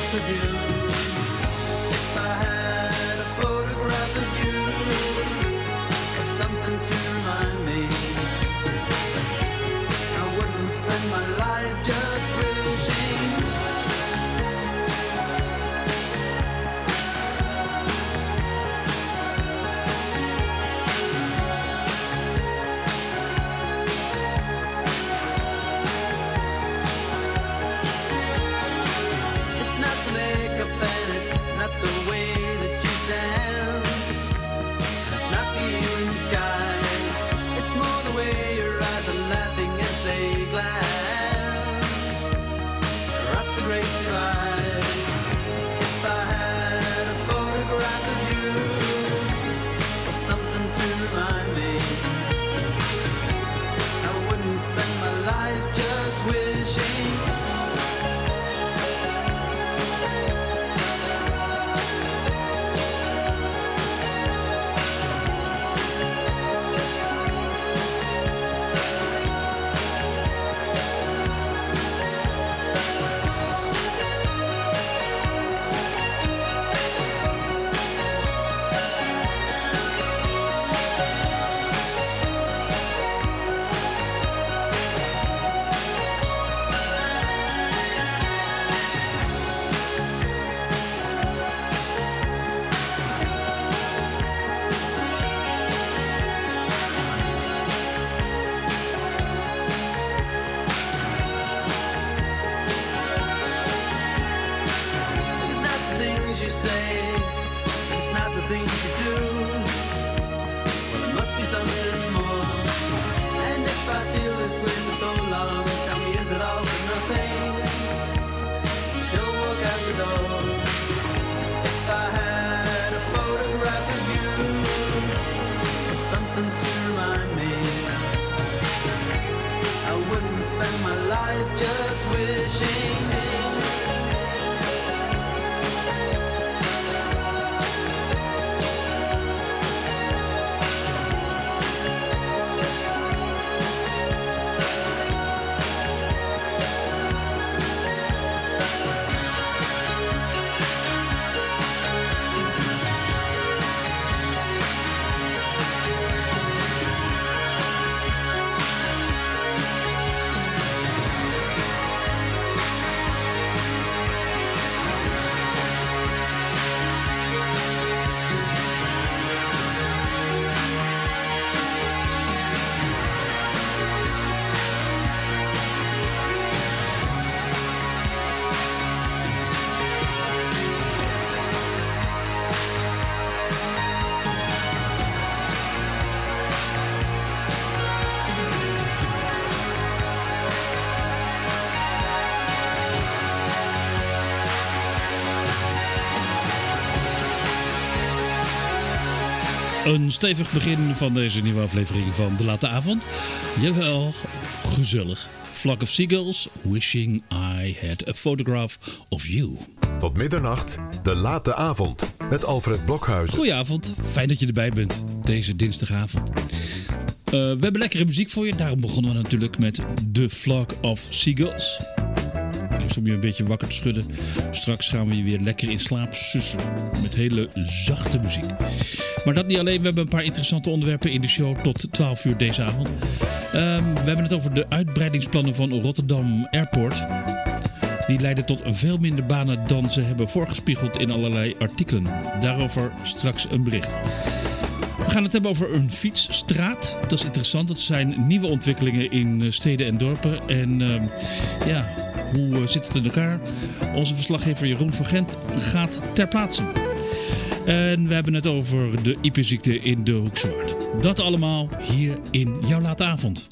photograph of you. If I had a photograph of you, or something to remind me, I wouldn't spend my life just wishing. Een stevig begin van deze nieuwe aflevering van De Late Avond. Jawel, gezellig. Flock of Seagulls, Wishing I Had a Photograph of You. Tot middernacht, De Late Avond, met Alfred Blokhuizen. Goedenavond, fijn dat je erbij bent, deze dinsdagavond. We hebben lekkere muziek voor je, daarom begonnen we natuurlijk met The Flock of Seagulls. Eerst om je een beetje wakker te schudden. Straks gaan we je weer lekker in slaap sussen met hele zachte muziek. Maar dat niet alleen, we hebben een paar interessante onderwerpen in de show tot 12 uur deze avond. We hebben het over de uitbreidingsplannen van Rotterdam Airport. Die leiden tot veel minder banen dan ze hebben voorgespiegeld in allerlei artikelen. Daarover straks een bericht. We gaan het hebben over een fietsstraat. Dat is interessant. Dat zijn nieuwe ontwikkelingen in steden en dorpen. En hoe zit het in elkaar? Onze verslaggever Jeroen van Gent gaat ter plaatse. En we hebben het over de IP-ziekte in de Hoekzwaard. Dat allemaal hier in jouw late avond.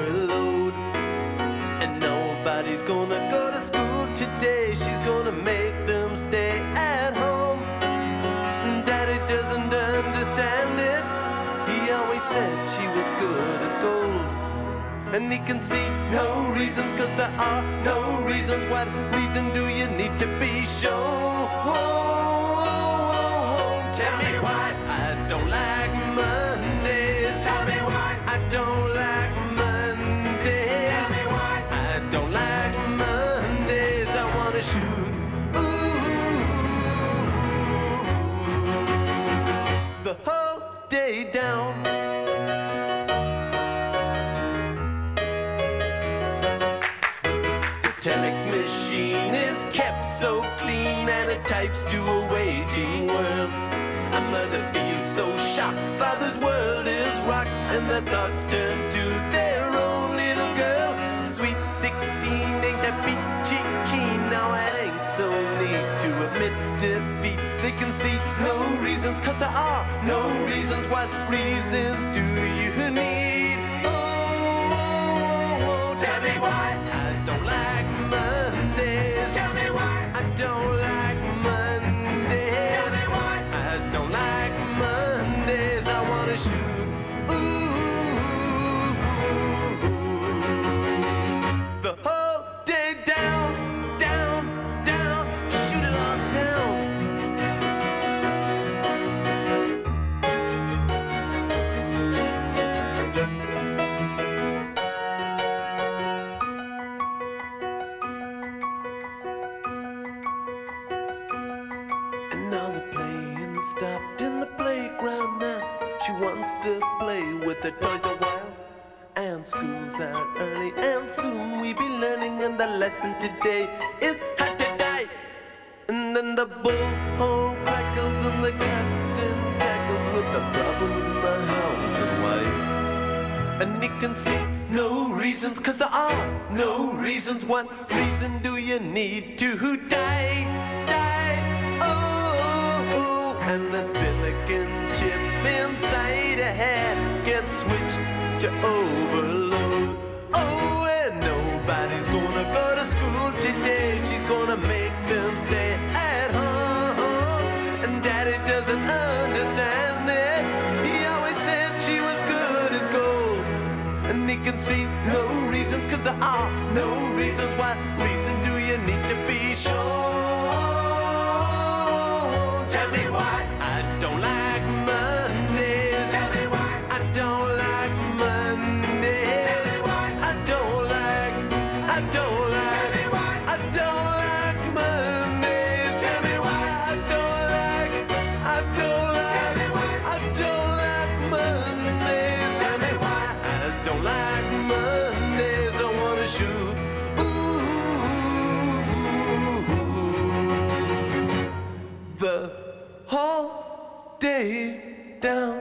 Nobody's gonna go to school today. She's gonna make He always said she was good as gold. And he can see no reasons, cause there are no reasons. What reason do you need to be shown? Tell me why I don't like Mondays. Tell me why I don't like Mondays. Tell me why I don't like Mondays. I wanna shoot the whole day down. Telex machine is kept so clean and it types to a waging world. A mother feels so shocked, father's world is rocked, and their thoughts turn to their own little girl. Sweet 16 ain't that peachy keen, now it ain't so neat to admit defeat. They can see no reasons, cause there are no reasons. What reasons do you need? Oh, tell me why I don't like Mondays. Tell me why I don't like Mondays. Tell me why I don't like Mondays. I wanna shoot the whole day down, down, down. Shoot it all down. Stopped in the playground now. She wants to play with her toys a while. And school's out early, and soon we be learning. And the lesson today is how to die. And then the bullhorn crackles and the captain tackles with the problems in the house and wife. And he can see no reasons, cause there are no reasons. What reason do you need to die? Die, oh. And the silicon chip inside her head gets switched to overload. Oh, and nobody's gonna go to school today. She's gonna make them stay at home. And daddy doesn't understand it. He always said she was good as gold. And he can see no reasons, cause there are no reasons. What reason do you need to be sure? Tell me why I don't like Mondays. Tell me why I don't like Mondays. Tell me why I don't like. Tell me why I don't like Mondays. Tell me why I don't like. Tell me why I don't like Mondays. Tell me why I don't like Mondays. I wanna shoot the whole day down.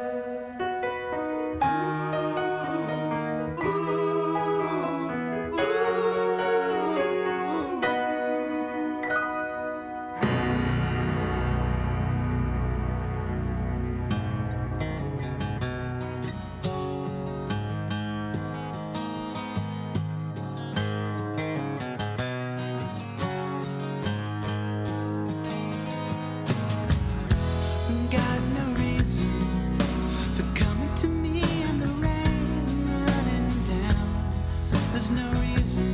Got no reason for coming to me in the rain, running down. There's no reason.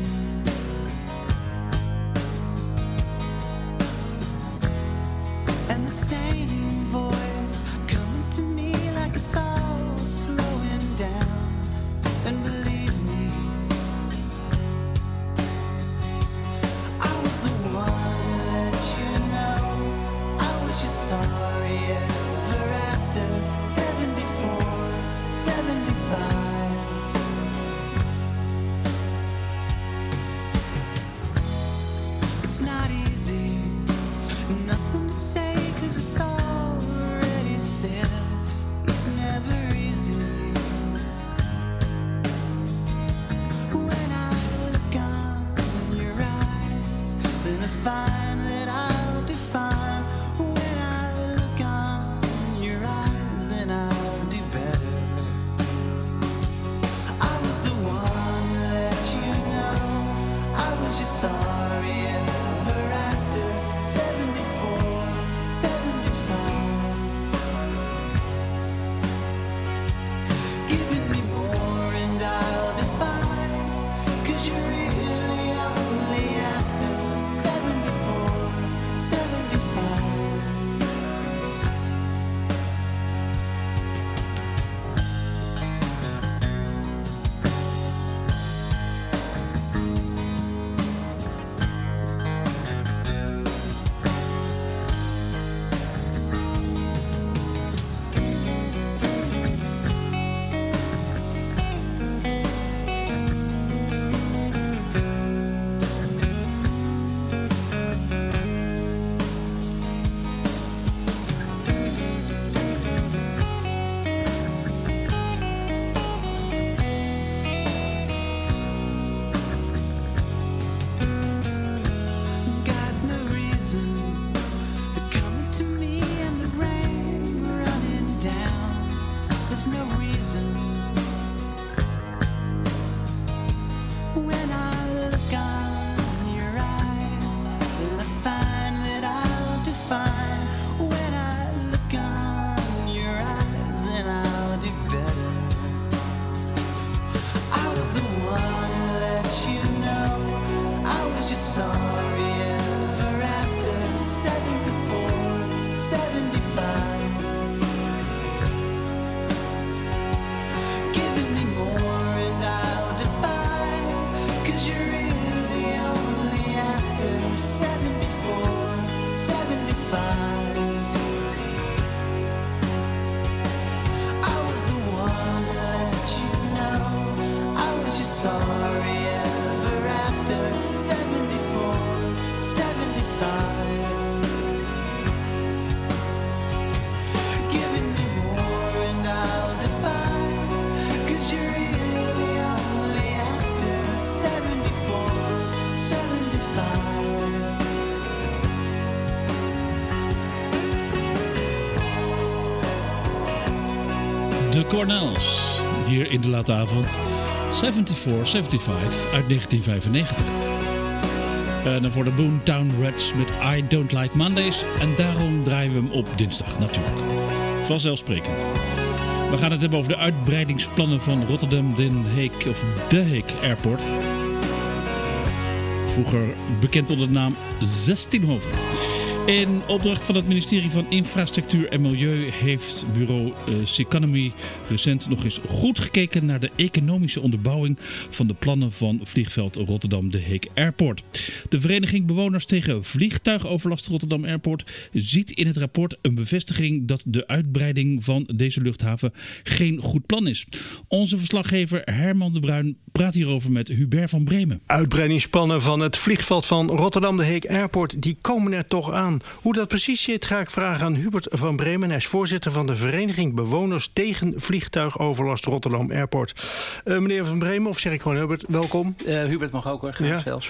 And the same voice coming to me like it's all slowing down. And believe me, I was the one that you know. I wish you sorry ever after 74, 75. It's not easy, nothing to say, cause it's already said. It's never easy. When I look on your eyes, then I find that I'll define. When I look on your eyes, then I'll do better. reason. When I look on your eyes, then I find that I'll define. When I look on your eyes, then I'll do better. I was the one who let you know I was just sorry ever after 74, 75. Giving me more and I'll defy, 'cause you're really only after 74, 75. I was the one to let you know I was just sorry ever after 74, 75. Giving me more and I'll defy, 'cause you're really only after 74, 75. De Cornels, hier in de late avond. 74, 75 uit 1995. En dan voor de Boomtown Rats met I Don't Like Mondays. En daarom draaien we hem op dinsdag natuurlijk. Vanzelfsprekend. We gaan het hebben over de uitbreidingsplannen van Rotterdam Den Haag, of De Haag Airport. Vroeger bekend onder de naam 16hoven. In opdracht van het ministerie van Infrastructuur en Milieu heeft bureau Seconomy recent nog eens goed gekeken naar de economische onderbouwing van de plannen van vliegveld Rotterdam De Haag Airport. De vereniging Bewoners tegen Vliegtuigoverlast Rotterdam Airport ziet in het rapport een bevestiging dat de uitbreiding van deze luchthaven geen goed plan is. Onze verslaggever Herman de Bruin praat hierover met Hubert van Bremen. Uitbreidingsplannen van het vliegveld van Rotterdam De Haag Airport, die komen er toch aan. Hoe dat precies zit, ga ik vragen aan Hubert van Bremen. Hij is voorzitter van de vereniging Bewoners tegen Vliegtuigoverlast Rotterdam Airport. Meneer van Bremen, of zeg ik gewoon Hubert, welkom. Hubert mag ook hoor, graag zelfs.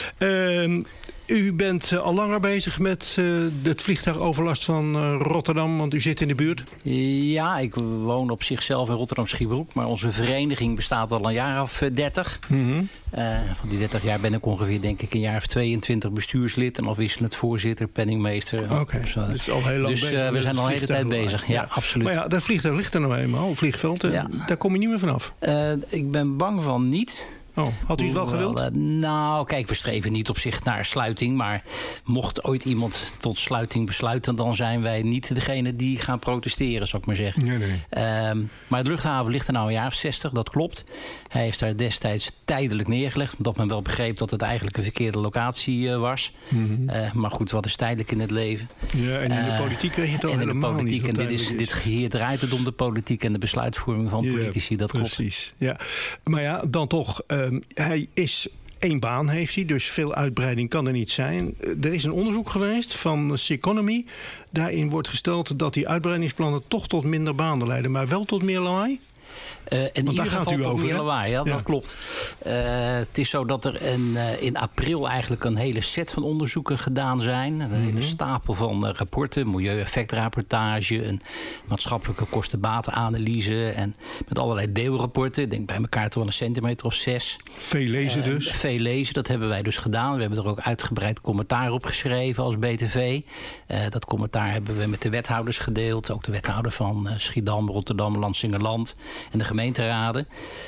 U bent al langer bezig met het vliegtuigoverlast van Rotterdam, want u zit in de buurt. Ja, ik woon op zichzelf in Rotterdam-Schiebroek, maar onze vereniging bestaat al een jaar of 30. Mm-hmm. Van die 30 jaar ben ik ongeveer, denk ik, een jaar of 22 bestuurslid en afwisselend voorzitter, penningmeester. Oké, dus al heel lang bezig. Dus we zijn al de hele tijd bezig, ja, absoluut. Maar ja, dat vliegtuig ligt er nou eenmaal, een vliegveld, daar kom je niet meer vanaf. Ik ben bang van niet. Oh, had u het wel gewild? Nou, kijk, we streven niet op zich naar sluiting. Maar mocht ooit iemand tot sluiting besluiten, dan zijn wij niet degene die gaan protesteren, zou ik maar zeggen. Nee. Maar de luchthaven ligt er nou een jaar of 60, dat klopt. Hij is daar destijds tijdelijk neergelegd, omdat men wel begreep dat het eigenlijk een verkeerde locatie was. Mm-hmm. Maar goed, wat is tijdelijk in het leven? Ja, en in de politiek weet je het al helemaal niet. En hier draait het om de politiek en de besluitvorming van politici, dat klopt. Precies, ja. Maar ja, dan toch, hij is 1 baan heeft hij, dus veel uitbreiding kan er niet zijn. Er is een onderzoek geweest van Seconomy. Daarin wordt gesteld dat die uitbreidingsplannen toch tot minder banen leiden, maar wel tot meer lawaai. In ieder geval tot meer lawaai, ja, dat klopt. Het is zo dat er in april eigenlijk een hele set van onderzoeken gedaan zijn. Een hele stapel van rapporten, milieueffectrapportage, een maatschappelijke kosten-batenanalyse en met allerlei deelrapporten. Ik denk bij elkaar toch wel een centimeter of 6. Veel lezen dus? Veel lezen, dat hebben wij dus gedaan. We hebben er ook uitgebreid commentaar op geschreven als BTV. Dat commentaar hebben we met de wethouders gedeeld. Ook de wethouder van Schiedam, Rotterdam, Lansingerland en de gemeenteraden.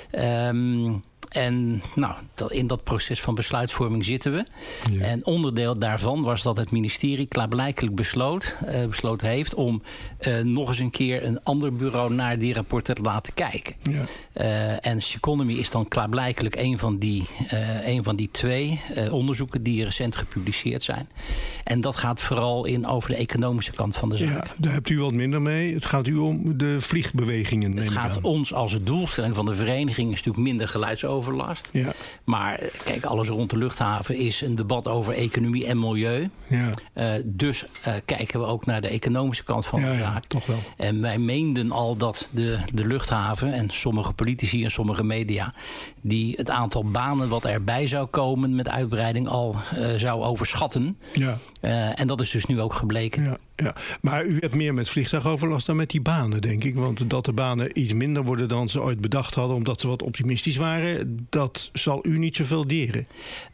En nou, in dat proces van besluitvorming zitten we. Ja. En onderdeel daarvan was dat het ministerie klaarblijkelijk besloten heeft om nog eens een keer een ander bureau naar die rapporten te laten kijken. Ja. En Seconomy is dan klaarblijkelijk een van die 2 onderzoeken die recent gepubliceerd zijn. En dat gaat vooral over de economische kant van de zaak. Ja, daar hebt u wat minder mee. Het gaat u om de vliegbewegingen. Het gaat ons als de doelstelling van de vereniging is natuurlijk minder geluidsoverlast. Ja. Maar kijk, alles rond de luchthaven is een debat over economie en milieu. Ja. Dus kijken we ook naar de economische kant van de zaak. Ja, toch wel. En wij meenden al dat de luchthaven en sommige politici en sommige media die het aantal banen wat erbij zou komen met uitbreiding al zou overschatten. Ja. En dat is dus nu ook gebleken. Ja. Ja, maar u hebt meer met vliegtuigoverlast dan met die banen, denk ik. Want dat de banen iets minder worden dan ze ooit bedacht hadden, omdat ze wat optimistisch waren, dat zal u niet zoveel deren.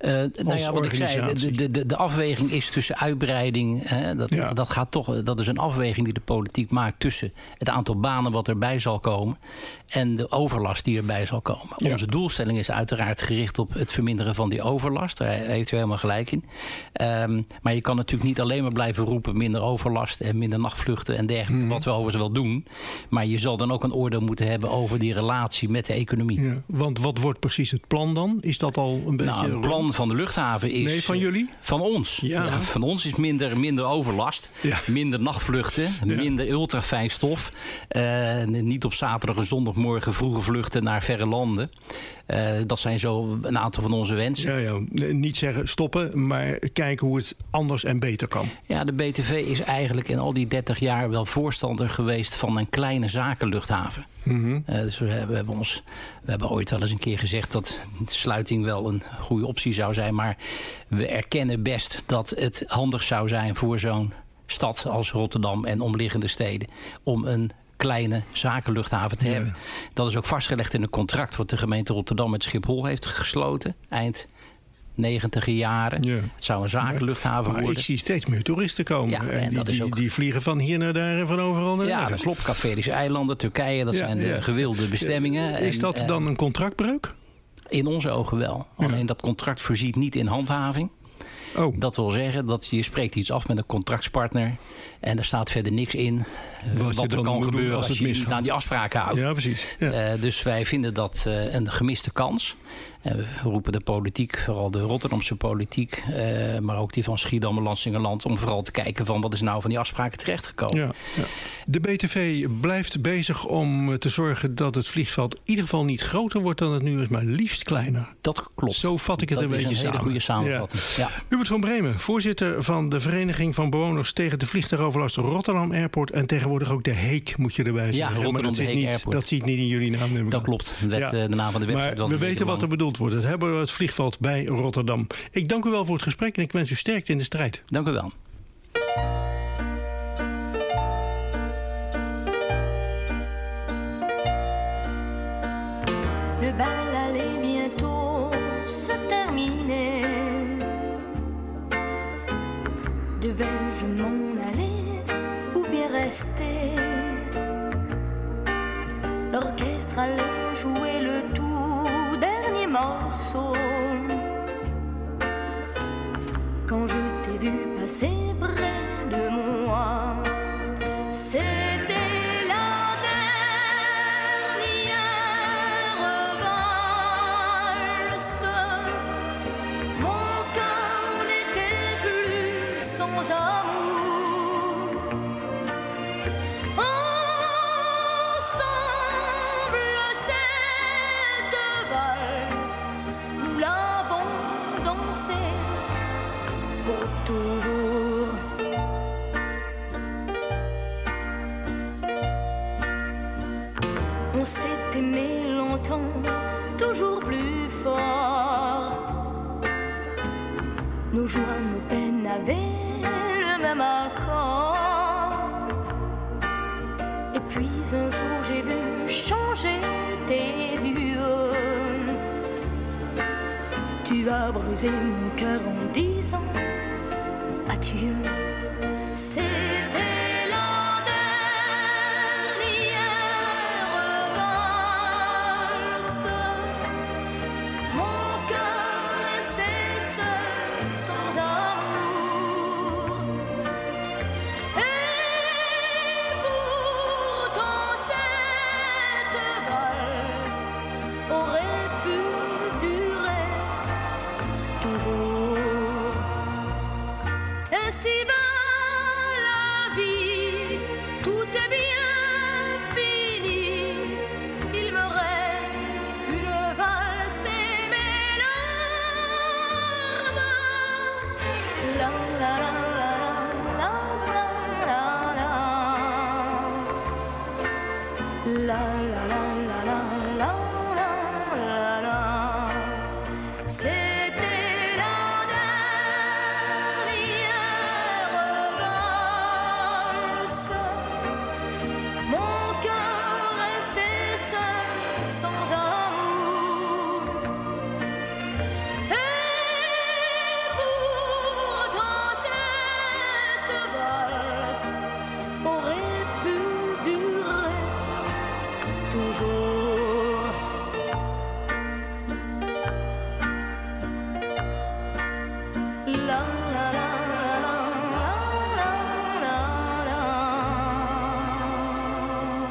Wat ik zei, de afweging is tussen uitbreiding. Dat gaat toch. Dat is een afweging die de politiek maakt tussen het aantal banen wat erbij zal komen en de overlast die erbij zal komen. Ja. Onze doelstelling is uiteraard gericht op het verminderen van die overlast. Daar heeft u helemaal gelijk in. Maar je kan natuurlijk niet alleen maar blijven roepen minder overlast en minder nachtvluchten en dergelijke, wat we overigens wel doen. Maar je zal dan ook een oordeel moeten hebben over die relatie met de economie. Ja, want wat wordt precies het plan dan? Is dat al een beetje het plan van de luchthaven is... Nee, van jullie? Van ons. Ja, van ons is minder overlast, minder nachtvluchten, minder ultrafijn stof. Niet op zaterdag en zondagmorgen vroege vluchten naar verre landen. Dat zijn zo een aantal van onze wensen. Ja. Niet zeggen stoppen, maar kijken hoe het anders en beter kan. Ja, de BTV is eigenlijk in al die 30 jaar wel voorstander geweest van een kleine zakenluchthaven. Mm-hmm. Dus we hebben ooit wel eens een keer gezegd dat de sluiting wel een goede optie zou zijn. Maar we erkennen best dat het handig zou zijn voor zo'n stad als Rotterdam en omliggende steden om een kleine zakenluchthaven te hebben. Dat is ook vastgelegd in een contract wat de gemeente Rotterdam met Schiphol heeft gesloten eind 90 jaren. Ja. Het zou een zakenluchthaven worden. Ik zie steeds meer toeristen komen. Ja, en die vliegen van hier naar daar en van overal naar daar. Ja, dat klopt. Caférische eilanden, Turkije, dat zijn de gewilde bestemmingen. Is dat dan een contractbreuk? In onze ogen wel. Alleen dat contract voorziet niet in handhaving. Oh. Dat wil zeggen dat je spreekt iets af met een contractspartner en er staat verder niks in wat er kan gebeuren als je niet aan die afspraken houdt. Ja, precies. Ja. Dus wij vinden dat een gemiste kans. En we roepen de politiek, vooral de Rotterdamse politiek, maar ook die van Schiedam en Lansingerland, om vooral te kijken van wat is nou van die afspraken terechtgekomen. Ja. De BTV blijft bezig om te zorgen dat het vliegveld in ieder geval niet groter wordt dan het nu is, maar liefst kleiner. Dat klopt. Zo vat ik het een beetje samen. Dat is een hele goede samenvatting. Ja. Hubert van Bremen, voorzitter van de Vereniging van Bewoners tegen de Vliegtuigoverlast Rotterdam Airport en tegenwoordig ook de Heek moet je erbij zeggen. Ja, Rotterdam de Heek Airport. Dat ziet niet in jullie naam. Dat klopt. De naam van de website. Maar we weten wat er bedoeld wordt. Het hebben we het vliegveld bij Rotterdam. Ik dank u wel voor het gesprek en ik wens u sterkte in de strijd. Dank u wel. Le bal allait bientôt se terminer. Devais-je m'en aller ou bien rester? L'orchestre allait jouer le tout dernier morceau. Quand je t'ai vu passer près de moi, c'était la dernière valse. Mon cœur n'était plus sans amour. Ensemble, cette valse, nous l'avons dansée pour toujours. On s'est aimé longtemps, toujours plus fort. Nos joies, nos peines avaient le même accord. Et puis un jour j'ai vu changer tes yeux. Tu as brisé mon cœur en disant adieu. C'était la dernière valse. Mon cœur restait seul sans amour. Et pourtant cette valse aurait pu durer toujours. Ainsi va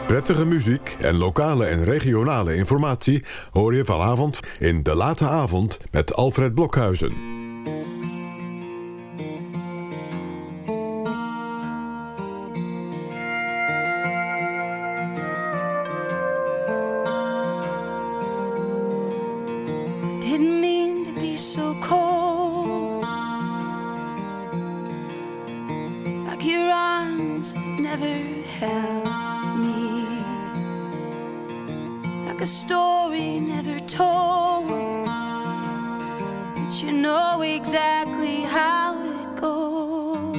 Prettige muziek en lokale en regionale informatie hoor je vanavond in De Late Avond met Alfred Blokhuizen. Didn't mean to be so cold, like your arms never held me, like a story never told, but you know exactly how it goes.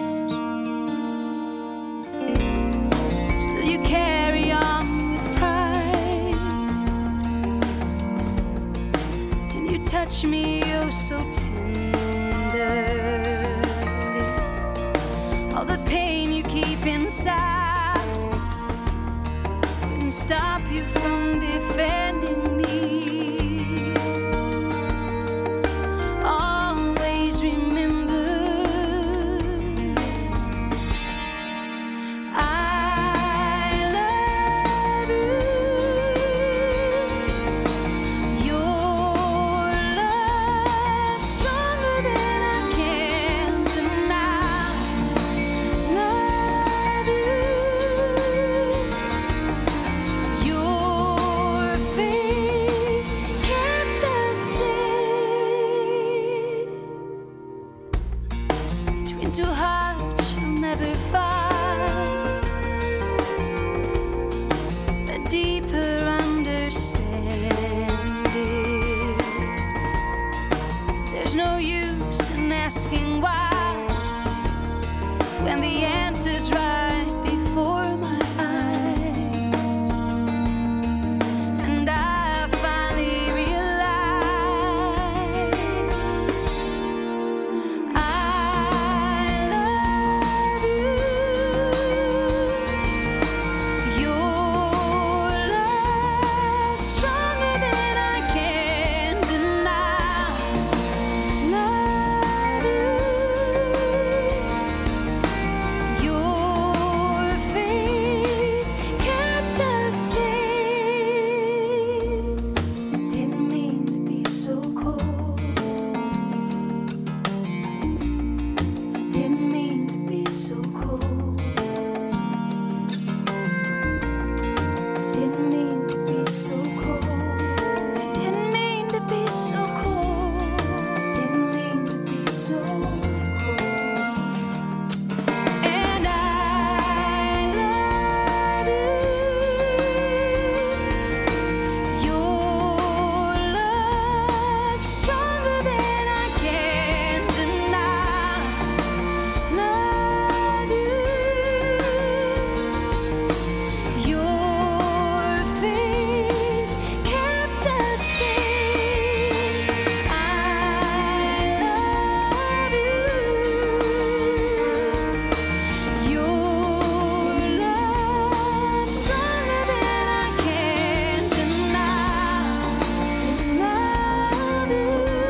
Still you carry on with pride, and you touch me oh so tenderly. All the pain you keep inside wouldn't stop you from defending me. Always remember, I love you. Your love stronger than I can deny. Love you. Your faith kept us safe. Between two hearts you'll never find a deeper understanding. There's no use in asking why when the answer's right before my eyes. And I finally realized I love you. Your love stronger than I can deny. Love you. Your faith kept us safe. Didn't mean to be so cold. Didn't mean to be so cold. Didn't mean to be so cold. Didn't mean to be so cold. Didn't mean to be so cold. And I love you. Your love stronger than I can deny. Love you. Your faith kept us safe. I love you. Your love stronger than I can deny. Love you.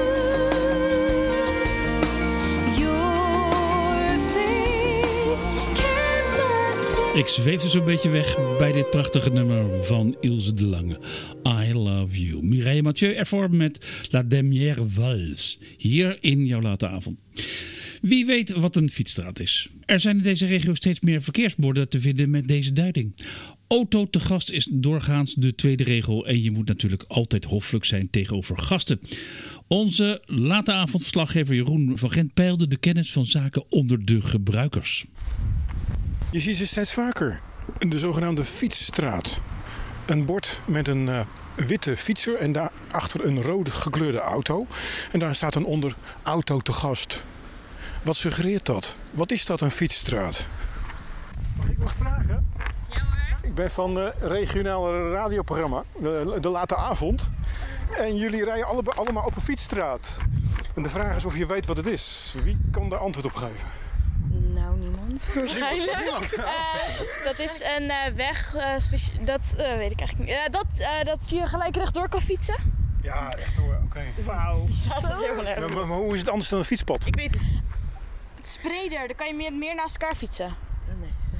Your faith kept us safe. Ik zweefde zo'n beetje weg bij dit prachtige nummer van Ilse de Lange. I Love You. Mireille Mathieu ervoor met La Dernière Valse. Hier in jouw late avond. Wie weet wat een fietsstraat is. Er zijn in deze regio steeds meer verkeersborden te vinden met deze duiding. Auto te gast is doorgaans de tweede regel en je moet natuurlijk altijd hoffelijk zijn tegenover gasten. Onze late avondverslaggever Jeroen van Gent peilde de kennis van zaken onder de gebruikers. Je ziet ze steeds vaker. De zogenaamde fietsstraat. Een bord met een witte fietser en daarachter een rode gekleurde auto. En daar staat dan onder auto te gast. Wat suggereert dat? Wat is dat, een fietsstraat? Mag ik wat vragen? Ja hoor. Ik ben van het regionale radioprogramma, de Late Avond. En jullie rijden allemaal op een fietsstraat. En de vraag is of je weet wat het is. Wie kan daar antwoord op geven? Nou, niemand waarschijnlijk. Dat is een weg, dat weet ik eigenlijk niet. Dat je gelijk rechtdoor kan fietsen. Ja, rechtdoor, oké. Wauw. Staat er helemaal nergens. Maar hoe is het anders dan een fietspad? Ik weet het. Het is breder, dan kan je meer naast elkaar fietsen.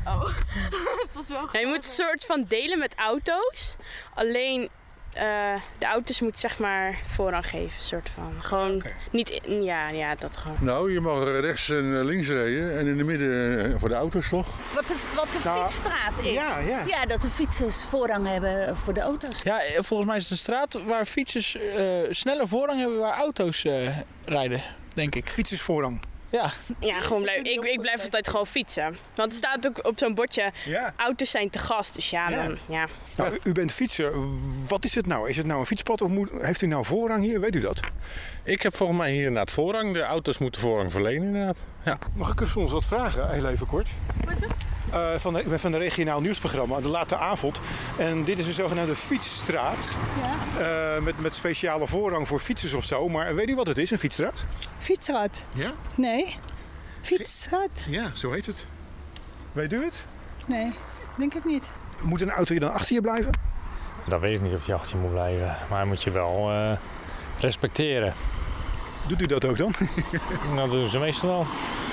Oh, het was wel. Ja, je moet een soort van delen met auto's. Alleen de auto's moeten zeg maar voorrang geven, soort van. Gewoon niet. Ja, dat gewoon. Nou, je mag rechts en links rijden en in de midden voor de auto's toch? Wat de fietsstraat is. Ja, dat de fietsers voorrang hebben voor de auto's. Ja, volgens mij is het een straat waar fietsers sneller voorrang hebben waar auto's rijden, denk ik. Fietsersvoorrang. Ja, gewoon ik blijf altijd gewoon fietsen. Want er staat ook op zo'n bordje, auto's zijn te gast. Dus dan. Nou, u bent fietser. Wat is het nou? Is het nou een fietspad of heeft u nou voorrang hier? Weet u dat? Ik heb volgens mij hier inderdaad voorrang. De auto's moeten voorrang verlenen inderdaad. Ja. Mag ik u soms wat vragen? Heel even kort. Wat is het? Ik ben van een regionaal nieuwsprogramma, De Late Avond. En dit is een zogenaamde fietsstraat. Ja. Met speciale voorrang voor fietsers of zo. Maar weet u wat het is, een fietsstraat? Fietsstraat? Ja? Nee. Fietsstraat? Ja, zo heet het. Weet u het? Nee, denk het niet. Moet een auto hier dan achter je blijven? Dat weet ik niet of hij achter je moet blijven. Maar hij moet je wel respecteren. Doet u dat ook dan? Dat doen ze meestal wel.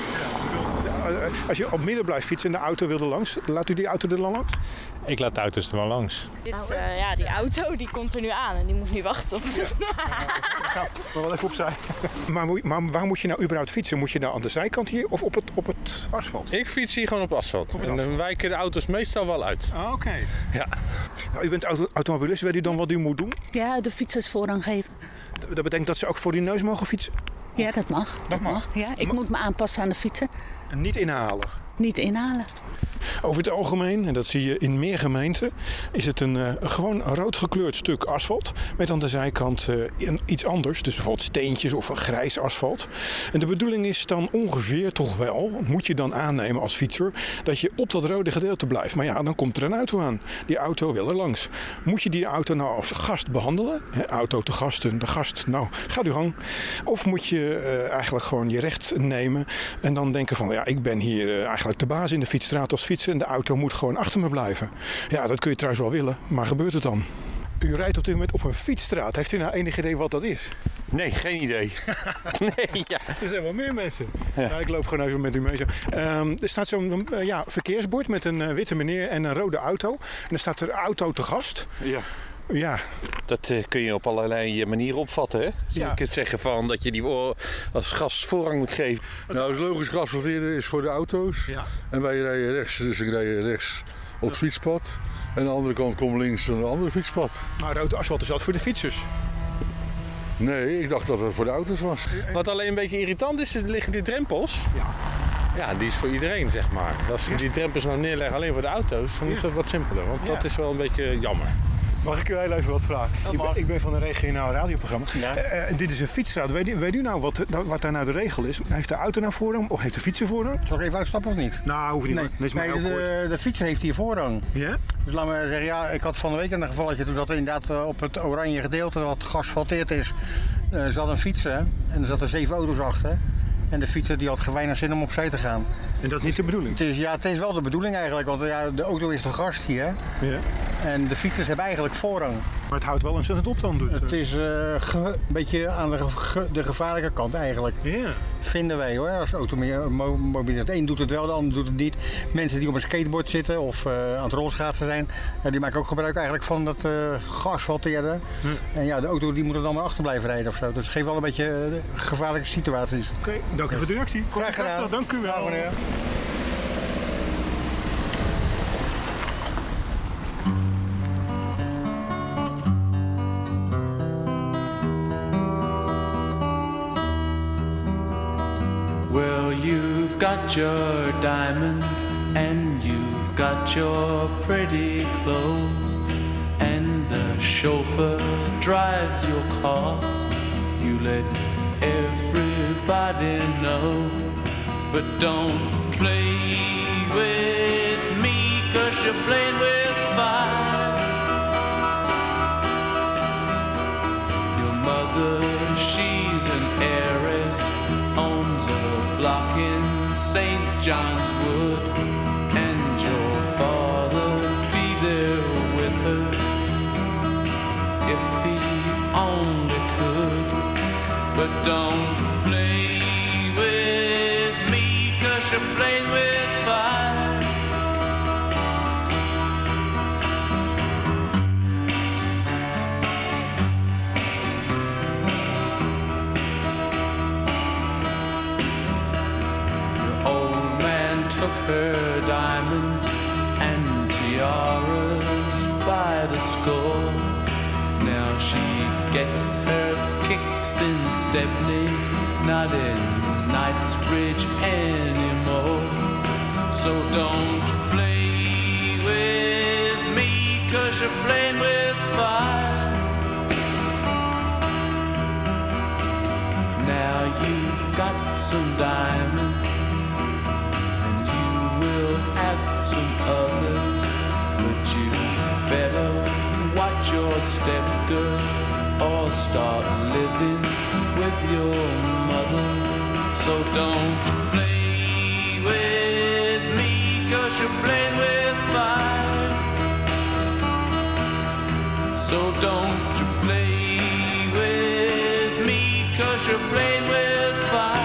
Als je op midden blijft fietsen en de auto wil er langs, laat u die auto er dan langs? Ik laat de auto's er wel langs. Die auto die komt er nu aan en die moet nu wachten op. Maar wel even opzij. Maar waar moet je nou überhaupt fietsen? Moet je nou aan de zijkant hier of op het asfalt? Ik fiets hier gewoon op asfalt. En dan wijken de auto's meestal wel uit. Oké. Ja. Nou, u bent automobilist. Weet u dan wat u moet doen? Ja, de fietsers voorrang geven. Dat betekent dat ze ook voor die neus mogen fietsen? Ja, dat mag. Dat mag. Ja, ik moet me aanpassen aan de fietsen. En niet inhalen? Niet inhalen. Over het algemeen, en dat zie je in meer gemeenten, is het een gewoon rood gekleurd stuk asfalt met aan de zijkant iets anders. Dus bijvoorbeeld steentjes of een grijs asfalt. En de bedoeling is dan ongeveer toch wel, moet je dan aannemen als fietser, dat je op dat rode gedeelte blijft. Maar ja, dan komt er een auto aan. Die auto wil er langs. Moet je die auto nou als gast behandelen? Auto te gasten, de gast, nou, gaat uw gang. Of moet je eigenlijk gewoon je recht nemen en dan denken van, ja, ik ben hier eigenlijk de baas in de fietsstraat als fietser en de auto moet gewoon achter me blijven. Ja, dat kun je trouwens wel willen, maar gebeurt het dan? U rijdt op dit moment op een fietsstraat. Heeft u nou enig idee wat dat is? Nee, geen idee. Nee, ja. Er zijn wel meer mensen. Ja. Nou, ik loop gewoon even met u mee. Er staat zo'n verkeersbord met een witte meneer en een rode auto. En dan staat er auto te gast. Ja. Ja. Dat kun je op allerlei manieren opvatten. Hè? Ja. Je kunt zeggen van dat je die als gast voorrang moet geven. Nou, het logisch geasfalteerde is voor de auto's. Ja. En wij rijden rechts, dus ik rij rechts op het fietspad. En aan de andere kant komt links een andere fietspad. Maar rood asfalt is dat voor de fietsers? Nee, ik dacht dat het voor de auto's was. Wat alleen een beetje irritant is, liggen die drempels. Ja. Ja, die is voor iedereen, zeg maar. Als je die drempels nou neerleggen alleen voor de auto's, dan is dat wat simpeler. Want dat is wel een beetje jammer. Mag ik u heel even wat vragen? Ik ben van een regionaal radioprogramma. Ja. Dit is een fietsstraat. Weet u nou wat daar nou de regel is? Heeft de auto nou voorrang of heeft de fietser voorrang? Zal ik even uitstappen of niet? Nou, hoeft niet. Nee, de fietser heeft hier voorrang. Ja? Dus laat me zeggen, ja, ik had van de week een gevalletje. Toen zat er inderdaad op het oranje gedeelte wat geasfalteerd is. Zat een fietser en er zaten 7 auto's achter. En de fietser die had weinig zin om opzij te gaan. En dat is niet de bedoeling? Het is wel de bedoeling eigenlijk, want de auto is de gast hier. Ja. En de fietsers hebben eigenlijk voorrang. Maar het houdt wel ontzettend op dan dus? Het is een beetje aan de gevaarlijke kant eigenlijk. Ja. Vinden wij hoor, als automobiliteit. De een doet het wel, de ander doet het niet. Mensen die op een skateboard zitten of aan het rolschaatsen zijn, die maken ook gebruik eigenlijk van dat geasfalteerde. Ja. En ja, de auto die moet er dan maar achter blijven rijden of zo. Dus het geeft wel een beetje gevaarlijke situaties. Oké, dank u voor de reactie. Graag gedaan. Dank u wel. Ja, meneer. Well, you've got your diamond and you've got your pretty clothes and the chauffeur drives your cars. You let everybody know, but don't play with me 'cause you're playing with fire. Your mother, she's an heiress, owns a block in St. John's Wood, and your father be there with her if he only could. But don't play with me 'cause you're playing with fire. gets her kicks in Stepney, not in Knightsbridge anymore. So don't play with me, 'cause you're playing with fire. Now you've got some diamonds, and you will have some others, but you better watch your step, girl, or start living with your mother. So don't play with me, 'cause you're playing with fire. So don't play with me, 'cause you're playing with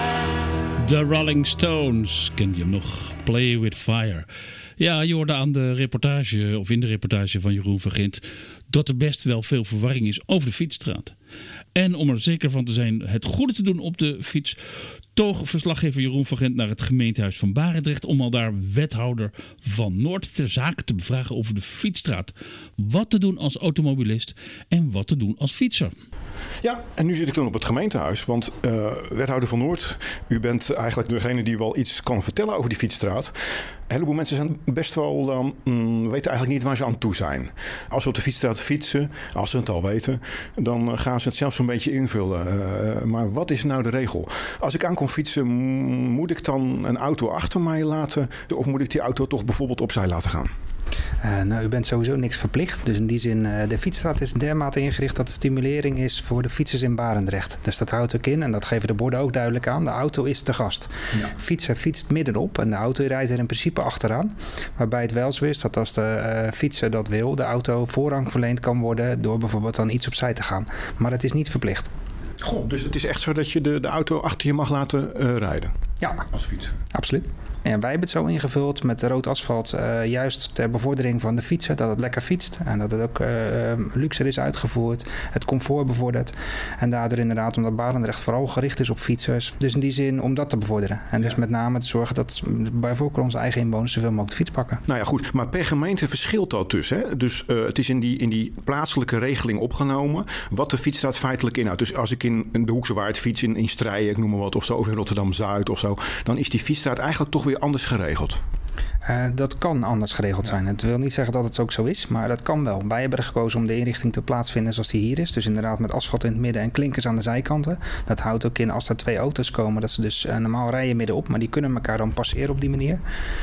fire. The Rolling Stones, ken je hem nog? Play with Fire. Ja, je hoorde aan de reportage, of in de reportage van Jeroen van Gint, dat er best wel veel verwarring is over de fietsstraat. En om er zeker van te zijn het goede te doen op de fiets, toog verslaggever Jeroen van Gint naar het gemeentehuis van Barendrecht om al daar wethouder van Noord ter zake te bevragen over de fietsstraat. Wat te doen als automobilist en wat te doen als fietser. Ja, en nu zit ik dan op het gemeentehuis, want wethouder van Noord, u bent eigenlijk degene die wel iets kan vertellen over die fietsstraat. Een heleboel mensen zijn best wel, weten eigenlijk niet waar ze aan toe zijn. Als ze op de fietsstraat fietsen, als ze het al weten, dan gaan ze het zelf zo'n beetje invullen. Maar wat is nou de regel? Als ik aankom fietsen, moet ik dan een auto achter mij laten? Of moet ik die auto toch bijvoorbeeld opzij laten gaan? Nou, u bent sowieso niks verplicht. Dus in die zin, de fietsstraat is dermate ingericht dat de stimulering is voor de fietsers in Barendrecht. Dus dat houdt ook in, en dat geven de borden ook duidelijk aan, de auto is te gast. Ja. Fietser fietst middenop en de auto rijdt er in principe achteraan. Waarbij het wel zo is dat als de fietser dat wil, de auto voorrang verleend kan worden door bijvoorbeeld dan iets opzij te gaan. Maar het is niet verplicht. Goh, dus het is echt zo dat je de auto achter je mag laten rijden? Ja, als fietser. Absoluut. En wij hebben het zo ingevuld met rood asfalt, juist ter bevordering van de fietser, dat het lekker fietst en dat het ook luxer is uitgevoerd, het comfort bevordert. En daardoor inderdaad, omdat Barendrecht vooral gericht is op fietsers, dus in die zin om dat te bevorderen. En dus met name te zorgen dat bij voorkeur onze eigen inwoners zoveel mogelijk de fiets pakken. Nou ja, goed, maar per gemeente verschilt dat dus. Hè? Dus het is in die plaatselijke regeling opgenomen wat de fietsstraat feitelijk inhoudt. Dus als ik in de Hoekse Waard fiets, in Strijen, ik noem maar wat, of zo, of in Rotterdam-Zuid of zo, dan is die fietsstraat eigenlijk toch weer anders geregeld. Dat kan anders geregeld zijn. Het wil niet zeggen dat het ook zo is, maar dat kan wel. Wij hebben er gekozen om de inrichting te plaatsvinden zoals die hier is. Dus inderdaad met asfalt in het midden en klinkers aan de zijkanten. Dat houdt ook in als er 2 auto's komen, dat ze dus normaal rijden middenop, maar die kunnen elkaar dan passeren op die manier.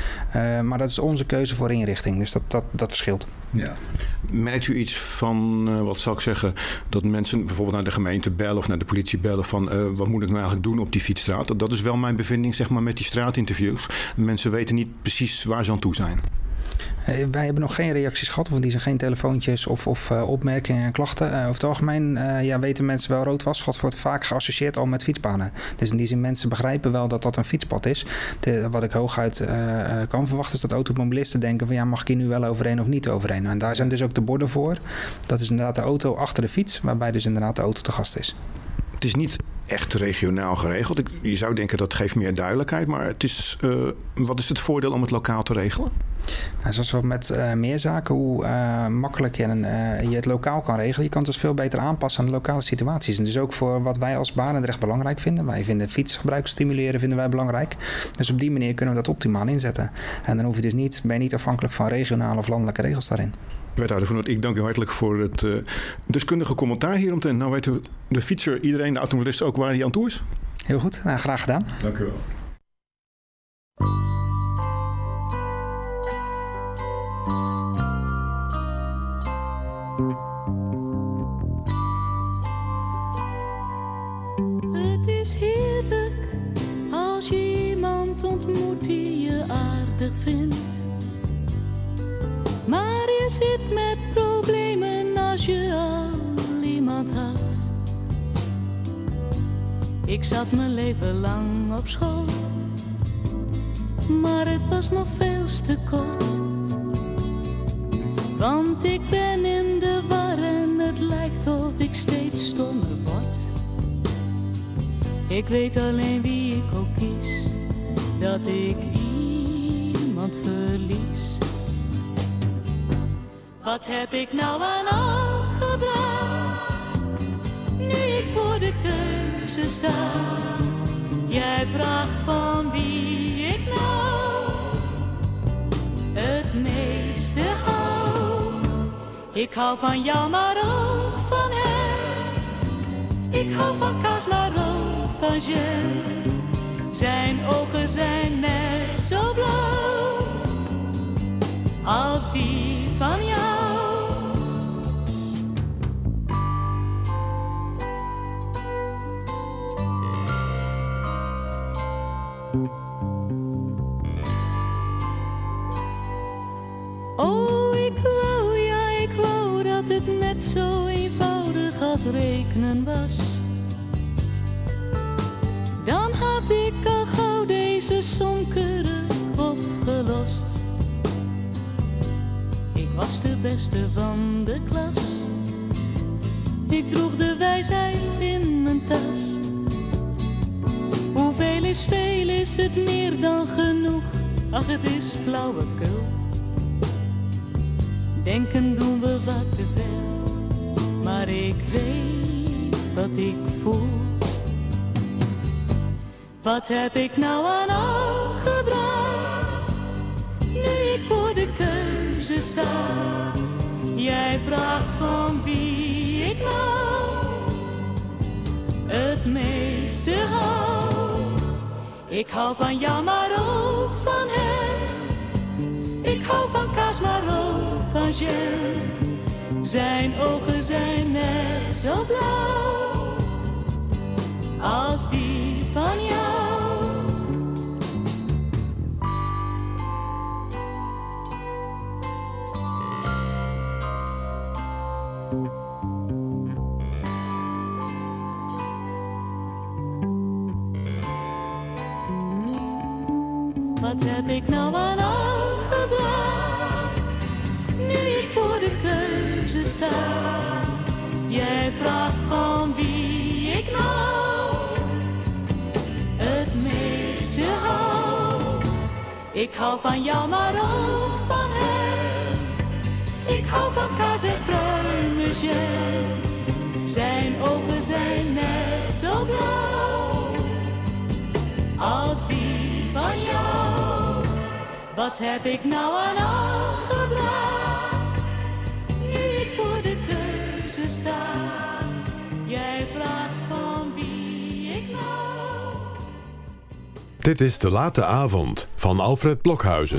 Maar dat is onze keuze voor inrichting, dus dat verschilt. Ja. Merkt u iets van, wat zou ik zeggen, dat mensen bijvoorbeeld naar de gemeente bellen of naar de politie bellen van wat moet ik nou eigenlijk doen op die fietsstraat? Dat is wel mijn bevinding, zeg maar, met die straatinterviews. Mensen weten niet precies waar ze aan toe zijn. Wij hebben nog geen reacties gehad, of die zijn geen telefoontjes of opmerkingen en klachten. Over het algemeen weten mensen wel, rood asfalt wordt vaak geassocieerd al met fietsbanen. Dus in die zin, mensen begrijpen wel dat dat een fietspad is. Wat ik hooguit kan verwachten is dat automobilisten denken van mag ik hier nu wel overheen of niet overheen. En daar zijn dus ook de borden voor. Dat is inderdaad de auto achter de fiets, waarbij dus inderdaad de auto te gast is. Het is niet echt regionaal geregeld. Je zou denken dat geeft meer duidelijkheid, maar het is, wat is het voordeel om het lokaal te regelen? Nou, zoals we met meer zaken, hoe makkelijk je het lokaal kan regelen. Je kan het dus veel beter aanpassen aan de lokale situaties. En dus ook voor wat wij als Barendrecht belangrijk vinden. Wij vinden fietsgebruik stimuleren vinden wij belangrijk. Dus op die manier kunnen we dat optimaal inzetten. En dan ben je niet afhankelijk van regionale of landelijke regels daarin. Wethouder van Noord, ik dank u hartelijk voor het deskundige commentaar hieromtrent. Nou weten de fietser, iedereen, de automobilist ook waar hij aan toe is. Heel goed, graag gedaan. Dank u wel. Het is heerlijk als je iemand ontmoet die je aardig vindt. Maar je zit met problemen als je al iemand had. Ik zat mijn leven lang op school, maar het was nog veel te kort. Want ik ben in de war en het lijkt of ik steeds stommer word. Ik weet alleen wie ik ook kies, dat ik iemand verlies. Wat heb ik nou aan al gebracht? keuze sta. Jij vraagt van wie ik nou het meeste hou. Ik hou van jou, maar ook van hem. Ik hou van kaas, maar ook van jam. Zijn ogen zijn net zo blauw als die van jou. Oh, ik wou dat het net zo eenvoudig als rekenen was. Dan had ik al gauw deze sonkeren opgelost. Ik was de beste van de klas. Ik droeg de wijsheid in mijn tas. Hoeveel is veel, is het meer dan genoeg? Ach, het is flauwekul. Denken doen we wat te ver. Maar ik weet wat ik voel. Wat heb ik nou aan al gebracht, nu ik voor de keuze sta? Jij vraagt van wie ik nou het meeste hou. Ik hou van jou, maar ook van hem. Ik hou van kaas, maar ook van jam. Zijn ogen zijn net zo blauw als die van jou. Wat heb ik nou aan al gebracht, nu ik voor de keuze sta? Jij vraagt van wie ik nou het meeste hou. Ik hou van jou, maar ook van hem. Ik hou van kaas en pruimenjam. Zijn ogen zijn net zo blauw als die van jou. Wat heb ik nou aan al gebracht, nu ik voor de keuze sta? Jij vraagt van wie ik nou. Dit is De Late Avond van Alfred Blokhuizen.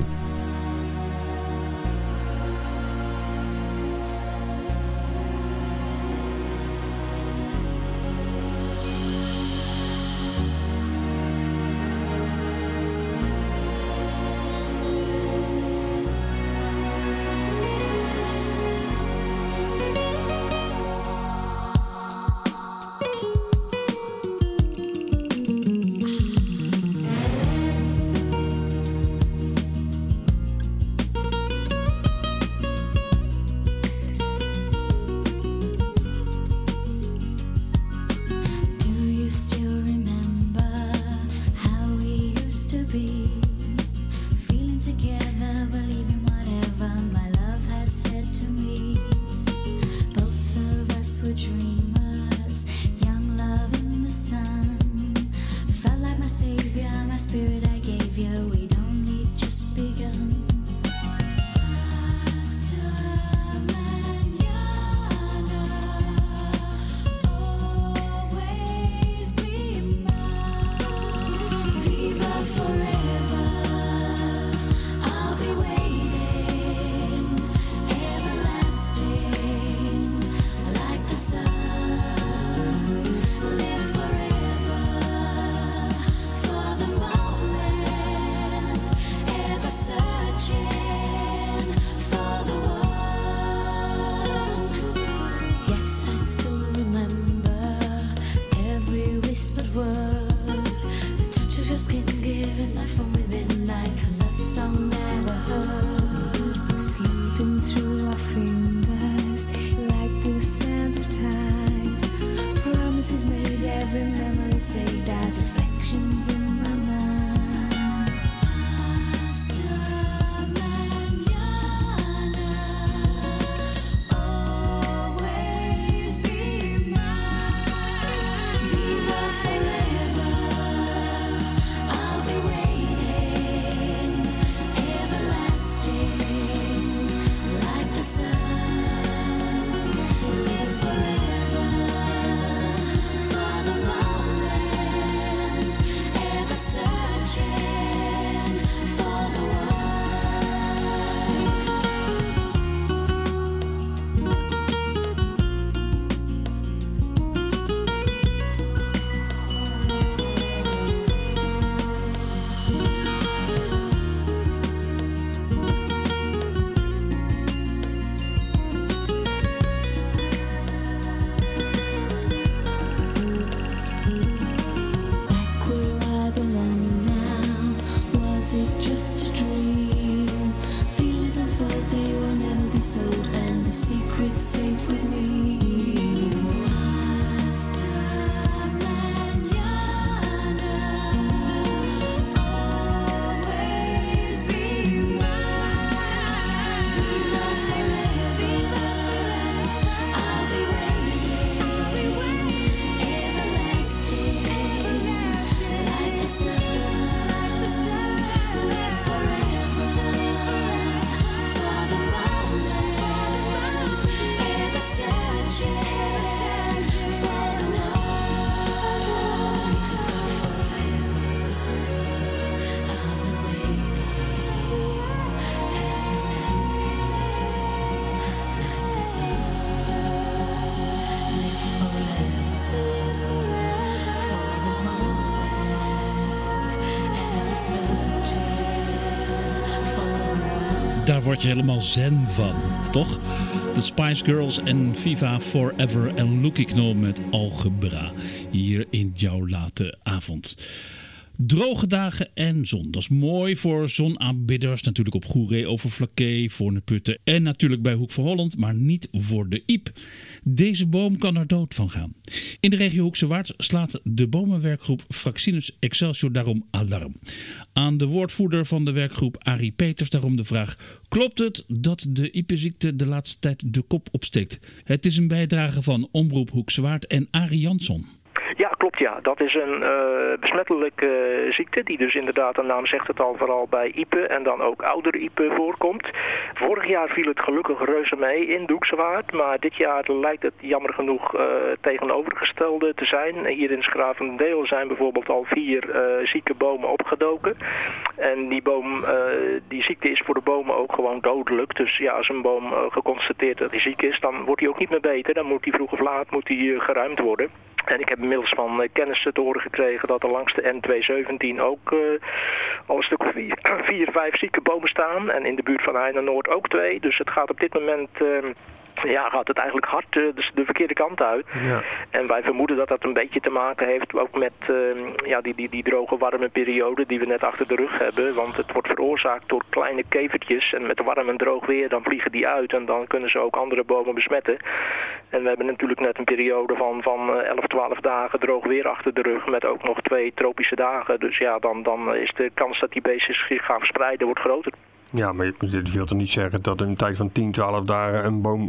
word je helemaal zen van, toch? De Spice Girls en Viva Forever en Lucky Knoll met Algebra. Hier in jouw late avond. Droge dagen en zon. Dat is mooi voor zonaanbidders. Natuurlijk op Goeree, Overflakkee, Voorne-Putten en natuurlijk bij Hoek van Holland. Maar niet voor de iep. Deze boom kan er dood van gaan. In de regio Hoekse Waard slaat de bomenwerkgroep Fraxinus Excelsior daarom alarm. Aan de woordvoerder van de werkgroep Arie Peters daarom de vraag: klopt het dat de iepenziekte de laatste tijd de kop opsteekt? Het is een bijdrage van Omroep Hoekse Waard en Arie Jansson. Ja, klopt ja. Dat is een besmettelijke ziekte die dus inderdaad, de naam zegt het al, vooral bij iepen en dan ook oudere iepen voorkomt. Vorig jaar viel het gelukkig reuze mee in Hoekse Waard, maar dit jaar lijkt het jammer genoeg tegenovergestelde te zijn. Hier in Schravendeel zijn bijvoorbeeld al 4 zieke bomen opgedoken. En die ziekte is voor de bomen ook gewoon dodelijk. Dus ja, als een boom geconstateerd dat hij ziek is, dan wordt hij ook niet meer beter. Dan moet hij vroeg of laat geruimd worden. En ik heb inmiddels van kennissen te horen gekregen dat er langs de N217 ook al een stuk of 4, 5 zieke bomen staan. En in de buurt van Heijnen-Noord ook 2. Dus het gaat op dit moment gaat het eigenlijk hard de verkeerde kant uit. Ja. En wij vermoeden dat dat een beetje te maken heeft ook met die droge warme periode die we net achter de rug hebben. Want het wordt veroorzaakt door kleine kevertjes. En met warm en droog weer dan vliegen die uit. En dan kunnen ze ook andere bomen besmetten. En we hebben natuurlijk net een periode van 11, 12 dagen droog weer achter de rug. Met ook nog 2 tropische dagen. Dus ja, dan is de kans dat die beestjes zich gaan verspreiden wordt groter. Ja, maar je wilt er niet zeggen dat in een tijd van 10, 12 dagen een boom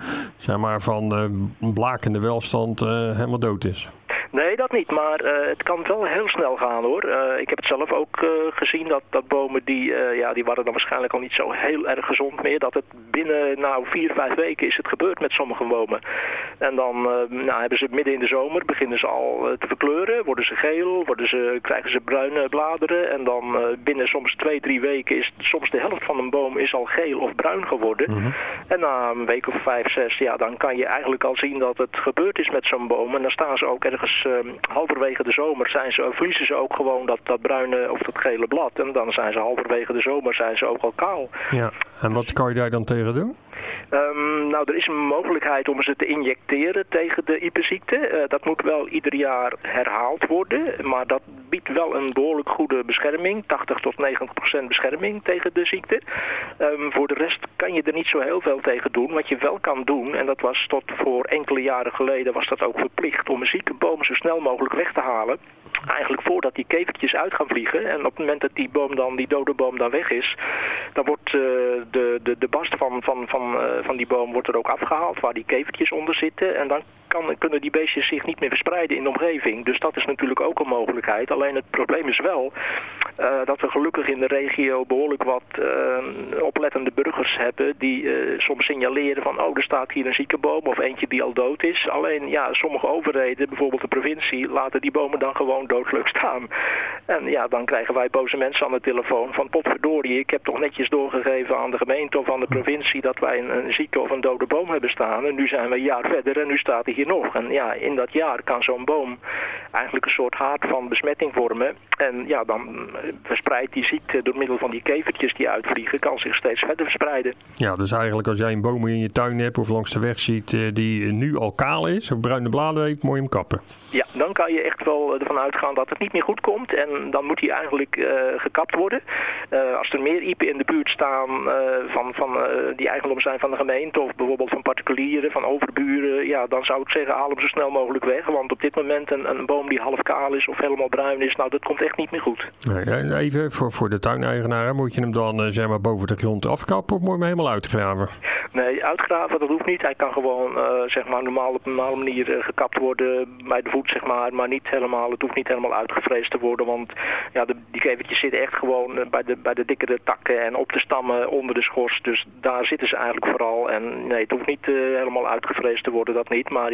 van blakende welstand helemaal dood is. Nee, dat niet, maar het kan wel heel snel gaan hoor. Ik heb het zelf ook gezien dat bomen die waren dan waarschijnlijk al niet zo heel erg gezond meer. Dat het binnen 4, 5 weken is het gebeurd met sommige bomen. En dan hebben ze midden in de zomer, beginnen ze al te verkleuren. Worden ze geel, krijgen ze bruine bladeren. En dan binnen soms 2, 3 weken is soms de helft van een boom is al geel of bruin geworden. Mm-hmm. En na een week of 5, 6, dan kan je eigenlijk al zien dat het gebeurd is met zo'n boom. En dan staan ze ook ergens halverwege de zomer verliezen ze ook gewoon dat bruine of dat gele blad. En dan zijn ze halverwege de zomer ook al kaal. Ja, en wat kan je daar dan tegen doen? Er is een mogelijkheid om ze te injecteren tegen de iepenziekte. Dat moet wel ieder jaar herhaald worden, maar dat biedt wel een behoorlijk goede bescherming, 80 tot 90% bescherming tegen de ziekte. Voor de rest kan je er niet zo heel veel tegen doen. Wat je wel kan doen, en dat was tot voor enkele jaren geleden was dat ook verplicht, om een zieke boom zo snel mogelijk weg te halen. Eigenlijk voordat die kevertjes uit gaan vliegen. En op het moment dat die dode boom dan weg is, dan wordt de bast van die boom wordt er ook afgehaald, waar die kevertjes onder zitten. En dan kunnen die beestjes zich niet meer verspreiden in de omgeving. Dus dat is natuurlijk ook een mogelijkheid. Alleen het probleem is wel dat we gelukkig in de regio behoorlijk wat oplettende burgers hebben die soms signaleren van er staat hier een zieke boom of eentje die al dood is. Alleen sommige overheden, bijvoorbeeld de provincie, laten die bomen dan gewoon doodleuk staan. En dan krijgen wij boze mensen aan de telefoon van potverdorie, ik heb toch netjes doorgegeven aan de gemeente of aan de provincie dat wij een zieke of een dode boom hebben staan. En nu zijn we een jaar verder en nu staat hij hier nog. En in dat jaar kan zo'n boom eigenlijk een soort haard van besmetting vormen. En dan verspreidt die ziekte door middel van die kevertjes die uitvliegen, kan zich steeds verder verspreiden. Ja, dus eigenlijk als jij een boom in je tuin hebt of langs de weg ziet die nu al kaal is, of bruine bladeren heeft, moet je hem kappen. Ja, dan kan je echt wel ervan uitgaan dat het niet meer goed komt en dan moet hij eigenlijk gekapt worden. Als er meer iepen in de buurt staan die eigendom zijn van de gemeente of bijvoorbeeld van particulieren, van overburen, dan zou ik zeggen haal hem zo snel mogelijk weg. Want op dit moment een boom die half kaal is of helemaal bruin is, dat komt echt niet meer goed. Nee, even voor de tuineigenaren, moet je hem dan boven de grond afkappen of moet je hem helemaal uitgraven? Nee, uitgraven dat hoeft niet. Hij kan gewoon normaal op een normale manier gekapt worden bij de voet, maar niet helemaal. Het hoeft niet helemaal uitgevreesd te worden, want die kevertjes zitten echt gewoon bij de dikkere takken en op de stammen onder de schors. Dus daar zitten ze eigenlijk vooral. En nee, het hoeft niet helemaal uitgevreesd te worden, dat niet. Maar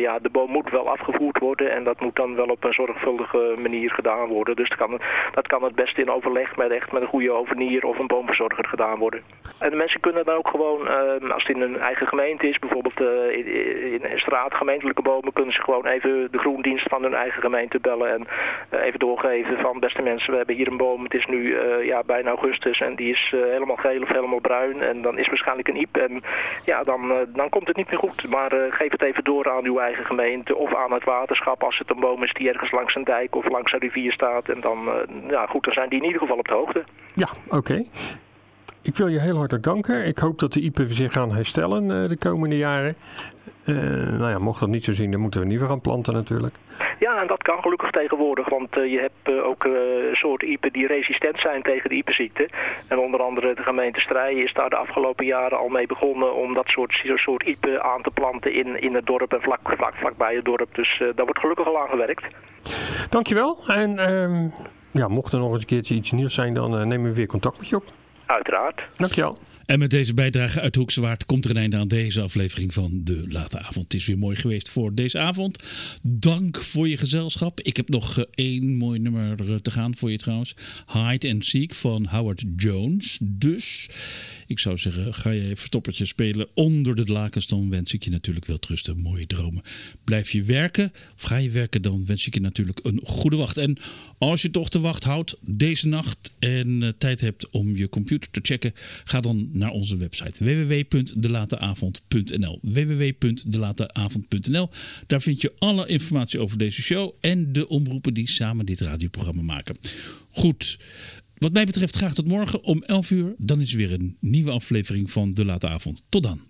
ja, de boom moet wel afgevoerd worden en dat moet dan wel op een zorgvuldige manier gedaan worden. Dus dat kan het best in overleg met een goede hovenier of een boomverzorger gedaan worden. En de mensen kunnen dan ook gewoon, als het in hun eigen gemeente is, bijvoorbeeld in een straat, gemeentelijke bomen, kunnen ze gewoon even de groendienst van hun eigen gemeente bellen en even doorgeven van beste mensen, we hebben hier een boom, het is nu bijna augustus en die is helemaal geel of helemaal bruin en dan is waarschijnlijk een iep en ja, dan komt het niet meer goed. Maar geef het even door aan uw eigen gemeente of aan het waterschap als het een boom is die ergens langs een dijk of langs een rivier staat en dan zijn die in ieder geval op de hoogte. Ja, oké. Ik wil je heel hartelijk danken. Ik hoop dat de iepen zich gaan herstellen de komende jaren. Mocht dat niet zo zien, dan moeten we nieuwe gaan planten natuurlijk. Ja, en dat kan gelukkig tegenwoordig, want je hebt ook soorten iepen die resistent zijn tegen de iepenziekte. En onder andere de gemeente Strijen is daar de afgelopen jaren al mee begonnen om dat soort iepen aan te planten in het dorp en vlakbij het dorp. Dus daar wordt gelukkig al aan gewerkt. Dankjewel. En mocht er nog eens een keertje iets nieuws zijn, dan nemen we weer contact met je op. Uiteraard. Dankjewel. En met deze bijdrage uit Hoekse Waard komt er een einde aan deze aflevering van De Late Avond. Het is weer mooi geweest voor deze avond. Dank voor je gezelschap. Ik heb nog 1 mooi nummer te gaan voor je trouwens. Hide and Seek van Howard Jones. Dus ik zou zeggen, ga je verstoppertje spelen onder de lakens. Dan wens ik je natuurlijk wel rusten, mooie dromen. Blijf je werken of ga je werken, dan wens ik je natuurlijk een goede wacht. En als je toch de wacht houdt deze nacht en tijd hebt om je computer te checken, ga dan naar onze website www.delateavond.nl www.delateavond.nl. Daar vind je alle informatie over deze show en de omroepen die samen dit radioprogramma maken. Goed, wat mij betreft graag tot morgen om 11 uur. Dan is er weer een nieuwe aflevering van De Late Avond. Tot dan.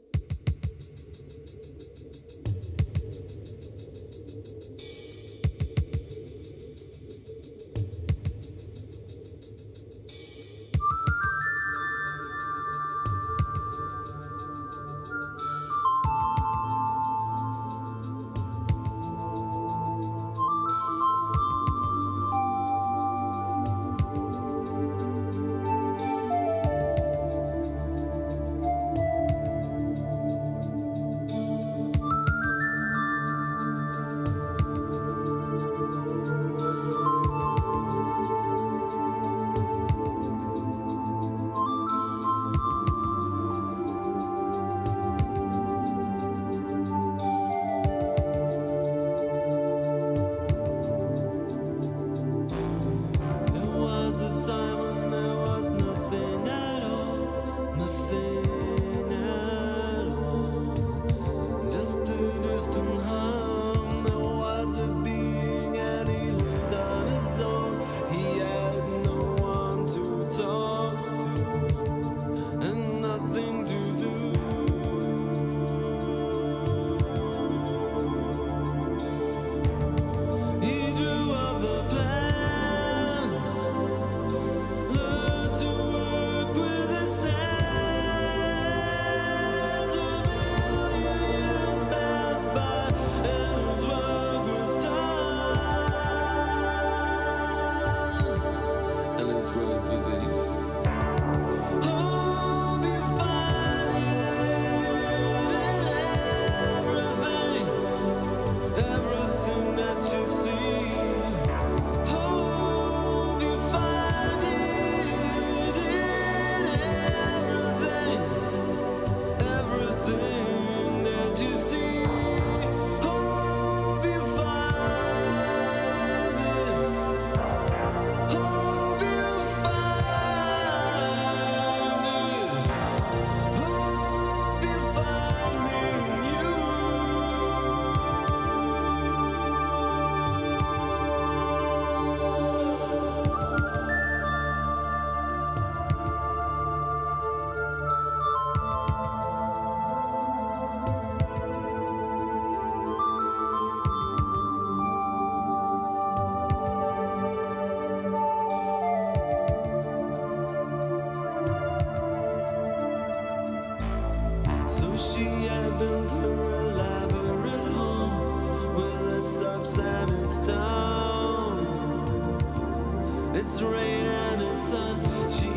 It's rain and it's sun. She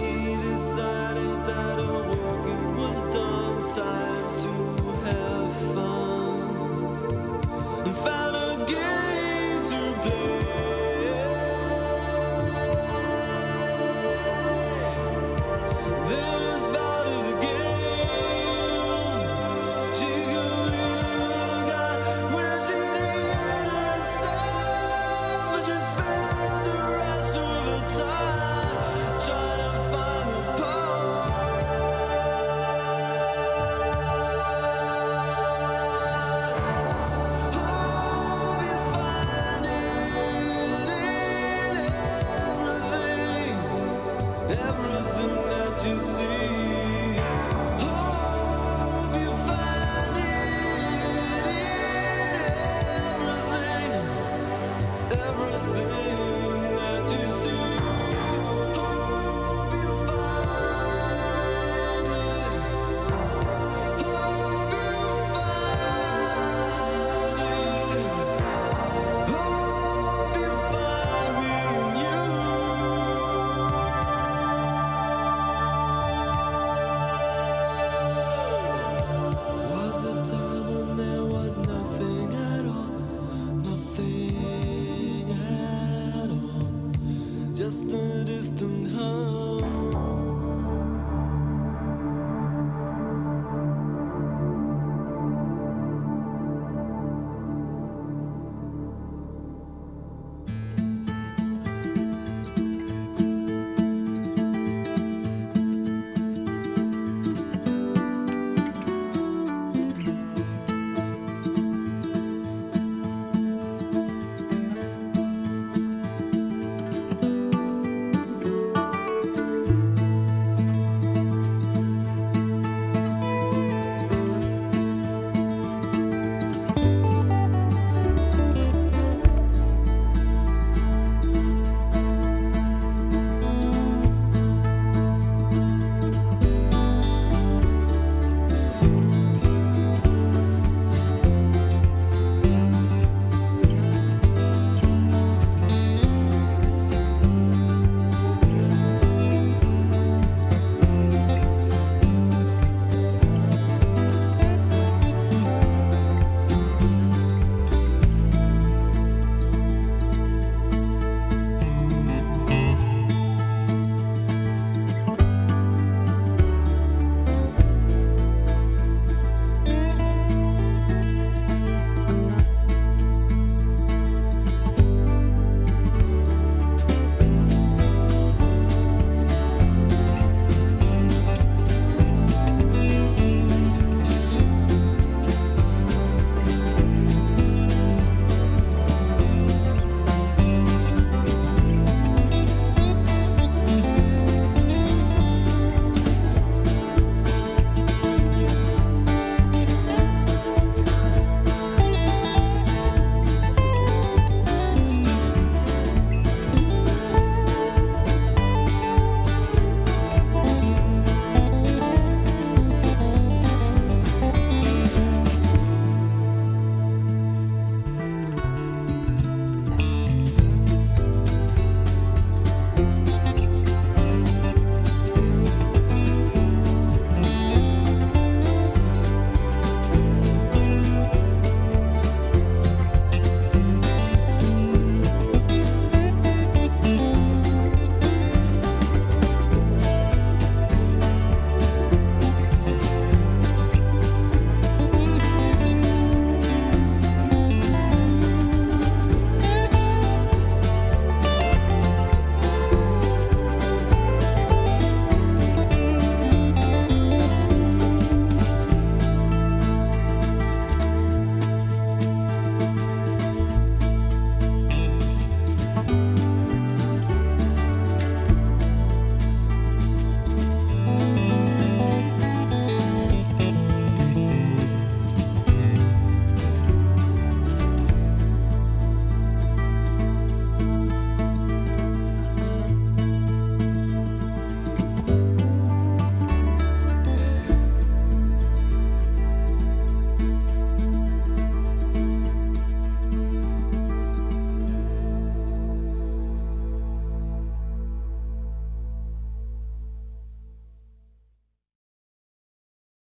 decided that her work it was done. Time to have fun. the distant hum.